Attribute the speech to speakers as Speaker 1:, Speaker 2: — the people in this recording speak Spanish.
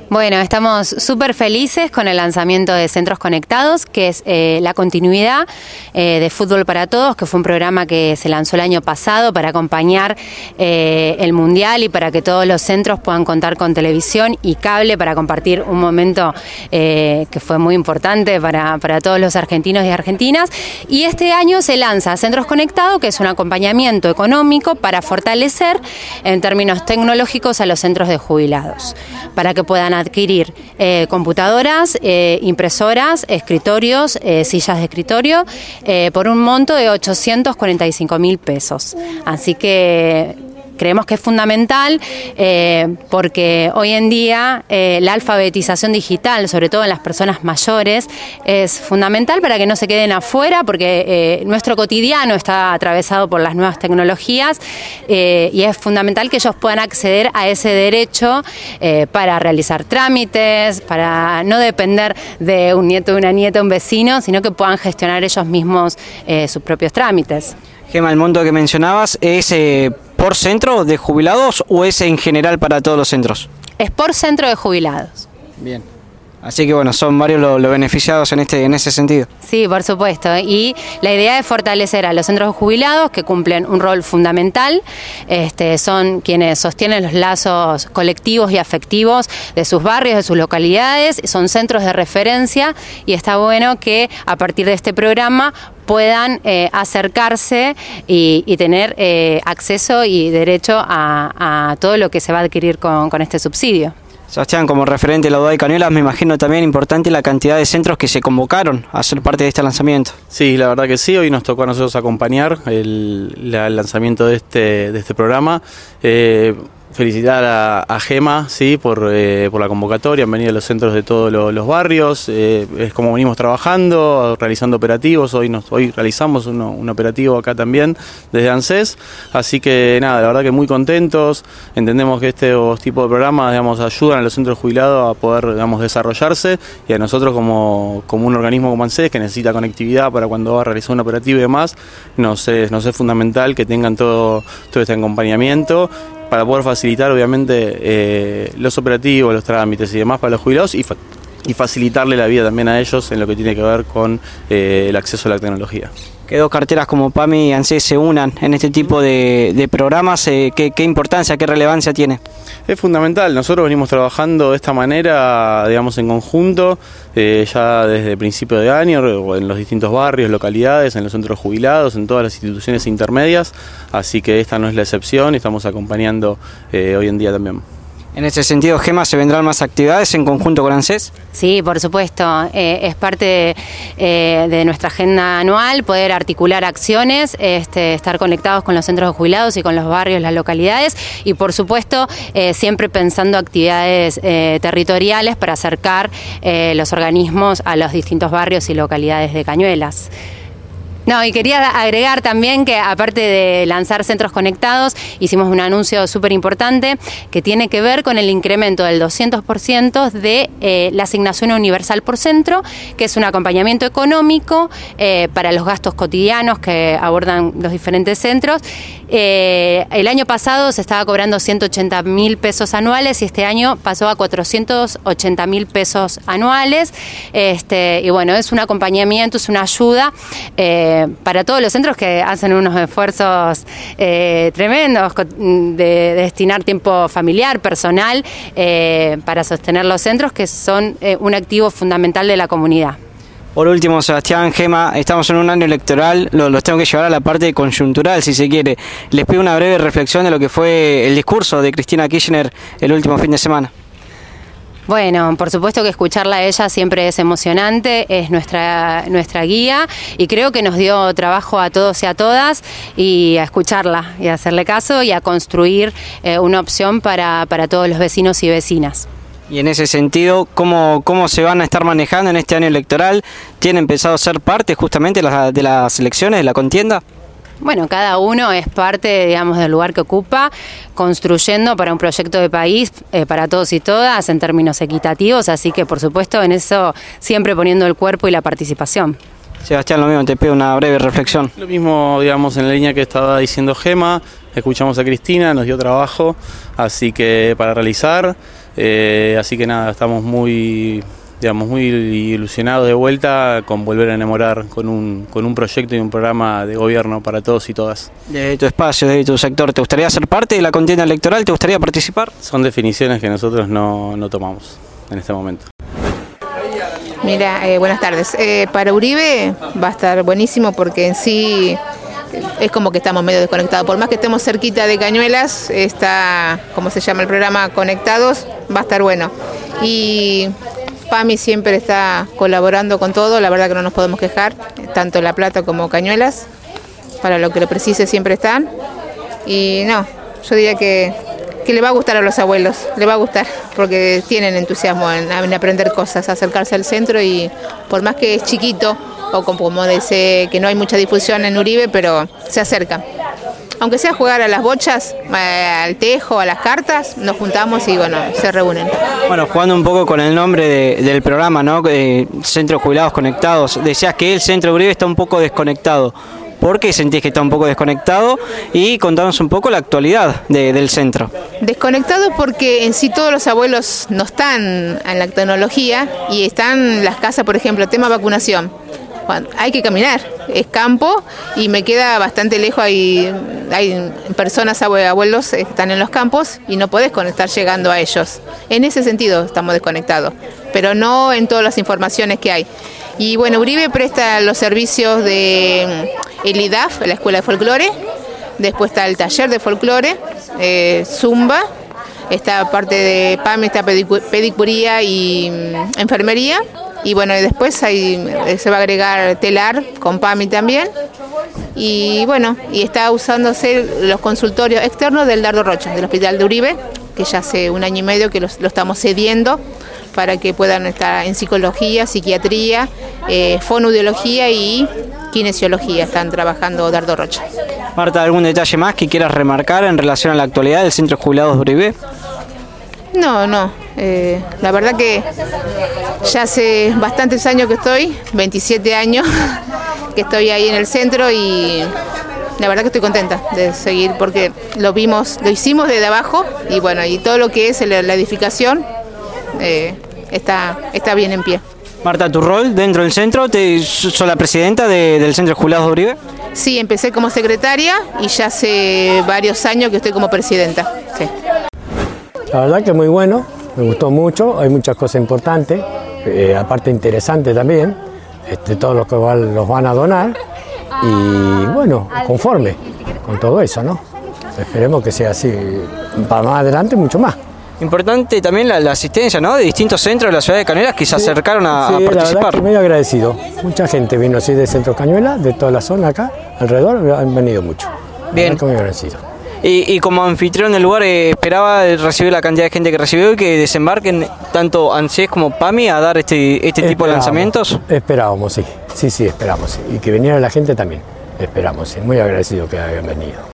Speaker 1: Bueno, estamos súper felices con el lanzamiento de Centros Conectados, que es la continuidad de Fútbol para Todos, que fue un programa que se lanzó el año pasado para acompañar el Mundial y para que todos los centros puedan contar con televisión y cable para compartir un momento que fue muy importante para todos los argentinos y argentinas. Y este año se lanza Centros Conectados, que es un acompañamiento económico para fortalecer en términos tecnológicos a los centros de jubilados, para que puedan adquirir computadoras, impresoras, escritorios, sillas de escritorio, por un monto de 845.000 pesos. Así que creemos que es fundamental porque hoy en día la alfabetización digital, sobre todo en las personas mayores, es fundamental para que no se queden afuera, porque nuestro cotidiano está atravesado por las nuevas tecnologías y es fundamental que ellos puedan acceder a ese derecho para realizar trámites, para no depender de un nieto, de una nieta, un vecino, sino que puedan gestionar ellos mismos sus propios trámites.
Speaker 2: Gema, el monto que mencionabas es ¿por centro de jubilados o es en general para todos los centros?
Speaker 1: Es por centro de jubilados.
Speaker 2: Bien. Así que bueno, son varios los beneficiados en ese sentido.
Speaker 1: Sí, por supuesto. Y la idea es fortalecer a los centros de jubilados, que cumplen un rol fundamental. Son quienes sostienen los lazos colectivos y afectivos de sus barrios, de sus localidades. Son centros de referencia y está bueno que a partir de este programa puedan acercarse y tener acceso y derecho a todo lo que se va a adquirir con este subsidio.
Speaker 2: Sebastián, como referente de la UDAI Cañuelas, me imagino también importante la cantidad de centros que se convocaron a ser parte de este lanzamiento.
Speaker 3: Sí, la verdad que sí, hoy nos tocó a nosotros acompañar el lanzamiento de este programa. Felicitar a Gema, sí, por la convocatoria. Han venido a los centros de todos los barrios. Es como venimos trabajando, realizando operativos. Hoy realizamos un operativo acá también desde ANSES. Así que nada, la verdad que muy contentos. Entendemos que estos tipos de programas, digamos, ayudan a los centros jubilados a poder, digamos, desarrollarse, y a nosotros como un organismo como ANSES, que necesita conectividad para cuando va a realizar un operativo y demás, nos es fundamental que tengan todo este acompañamiento para poder facilitar obviamente los operativos, los trámites y demás para los jubilados y facilitarle la vida también a ellos en lo que tiene que ver con el acceso a la tecnología.
Speaker 2: Que dos carteras como PAMI y ANSES se unan en este tipo de programas, ¿qué importancia, qué relevancia tiene?
Speaker 3: Es fundamental, nosotros venimos trabajando de esta manera, digamos, en conjunto, ya desde principio de año, en los distintos barrios, localidades, en los centros jubilados, en todas las instituciones intermedias, así que esta no es la excepción y estamos acompañando hoy en día también.
Speaker 2: En ese sentido, Gema, ¿se vendrán más actividades en conjunto con ANSES?
Speaker 1: Sí, por supuesto. Es parte de nuestra agenda anual poder articular acciones, estar conectados con los centros de jubilados y con los barrios, las localidades, y por supuesto siempre pensando actividades territoriales para acercar los organismos a los distintos barrios y localidades de Cañuelas. No, y quería agregar también que aparte de lanzar Centros Conectados, hicimos un anuncio súper importante que tiene que ver con el incremento del 200% de la asignación universal por centro, que es un acompañamiento económico para los gastos cotidianos que abordan los diferentes centros. El año pasado se estaba cobrando 180.000 pesos anuales y este año pasó a 480.000 pesos anuales. Y bueno, es un acompañamiento, es una ayuda para todos los centros que hacen unos esfuerzos tremendos de destinar tiempo familiar, personal, para sostener los centros, que son un activo fundamental de la comunidad.
Speaker 2: Por último, Sebastián, Gema, estamos en un año electoral, los tengo que llevar a la parte conjuntural, si se quiere. Les pido una breve reflexión de lo que fue el discurso de Cristina Kirchner el último fin de semana.
Speaker 1: Bueno, por supuesto que escucharla a ella siempre es emocionante, es nuestra guía, y creo que nos dio trabajo a todos y a todas, y a escucharla y a hacerle caso y a construir una opción para todos los vecinos y vecinas.
Speaker 2: Y en ese sentido, ¿cómo se van a estar manejando en este año electoral? ¿Tienen pensado ser parte justamente de las elecciones, de la contienda?
Speaker 1: Bueno, cada uno es parte, digamos, del lugar que ocupa, construyendo para un proyecto de país para todos y todas en términos equitativos, así que por supuesto en eso siempre poniendo el cuerpo y la participación.
Speaker 2: Sebastián, lo mismo, te pido una breve reflexión.
Speaker 3: Lo mismo, digamos, en la línea que estaba diciendo Gema, escuchamos a Cristina, nos dio trabajo, así que para realizar, Así que nada, estamos muy ilusionados de vuelta con volver a enamorar con un proyecto y un programa de gobierno para todos y todas.
Speaker 2: De tu espacio, de tu sector, ¿te gustaría ser parte de la contienda electoral? ¿Te gustaría participar?
Speaker 3: Son definiciones que nosotros no tomamos en este momento.
Speaker 4: Mira, buenas tardes. Para Uribe va a estar buenísimo porque en sí es como que estamos medio desconectados. Por más que estemos cerquita de Cañuelas, está, ¿cómo se llama el programa? Conectados, va a estar bueno. Y PAMI siempre está colaborando con todo, la verdad que no nos podemos quejar, tanto La Plata como Cañuelas, para lo que lo precise siempre están. Y no, yo diría que le va a gustar a los abuelos, le va a gustar, porque tienen entusiasmo en aprender cosas, acercarse al centro y por más que es chiquito, o como dice que no hay mucha difusión en Uribe, pero se acercan. Aunque sea jugar a las bochas, al tejo, a las cartas, nos juntamos y bueno, se reúnen.
Speaker 2: Bueno, jugando un poco con el nombre del programa, ¿no? Centro de Jubilados Conectados, decías que el Centro Uribe está un poco desconectado. ¿Por qué sentís que está un poco desconectado? Y contanos un poco la actualidad del centro.
Speaker 4: Desconectado porque en sí todos los abuelos no están en la tecnología y están las casas, por ejemplo, tema vacunación. Bueno, hay que caminar, es campo y me queda bastante lejos, hay personas, abuelos que están en los campos y no podés estar llegando a ellos. En ese sentido estamos desconectados, pero no en todas las informaciones que hay. Y bueno, Uribe presta los servicios de el IDAF, la Escuela de Folclore, después está el taller de folclore, Zumba, está parte de PAMI, está pedicuría y enfermería. Y bueno, después se va a agregar telar con PAMI también. Y bueno, y está usándose los consultorios externos del Dardo Rocha, del Hospital de Uribe, que ya hace 1 año y medio que lo estamos cediendo para que puedan estar en psicología, psiquiatría, fonoaudiología y kinesiología. Están trabajando Dardo Rocha.
Speaker 2: Marta, ¿algún detalle más que quieras remarcar en relación a la actualidad del Centro de Jubilados de Uribe?
Speaker 4: No. La verdad que ya hace bastantes años que estoy, 27 años que estoy ahí en el centro y la verdad que estoy contenta de seguir porque lo hicimos desde abajo y bueno, y todo lo que es la edificación está bien en pie.
Speaker 2: Marta, ¿tu rol dentro del centro? ¿Sos la presidenta del Centro de Jubilados de Uribe?
Speaker 4: Sí, empecé como secretaria y ya hace varios años que estoy como presidenta. Sí.
Speaker 5: La verdad que muy bueno, me gustó mucho, hay muchas cosas importantes, aparte interesantes también, todos los que los van a donar y bueno, conforme con todo eso, ¿no? Esperemos que sea así, para más adelante mucho más.
Speaker 2: Importante también la asistencia, ¿no? De distintos centros de la ciudad de Cañuelas que se acercaron a participar.
Speaker 5: La verdad que muy agradecido, mucha gente vino así de Centro Cañuelas, de toda la zona acá, alrededor, han venido mucho.
Speaker 2: Bien.
Speaker 5: Muy agradecido.
Speaker 2: Y como anfitrión del lugar, ¿esperaba recibir la cantidad de gente que recibió y que desembarquen tanto ANSES como PAMI a dar este tipo de lanzamientos?
Speaker 5: Esperábamos, sí, esperamos. Sí. Y que viniera la gente también, esperamos, sí. Muy agradecido que hayan venido.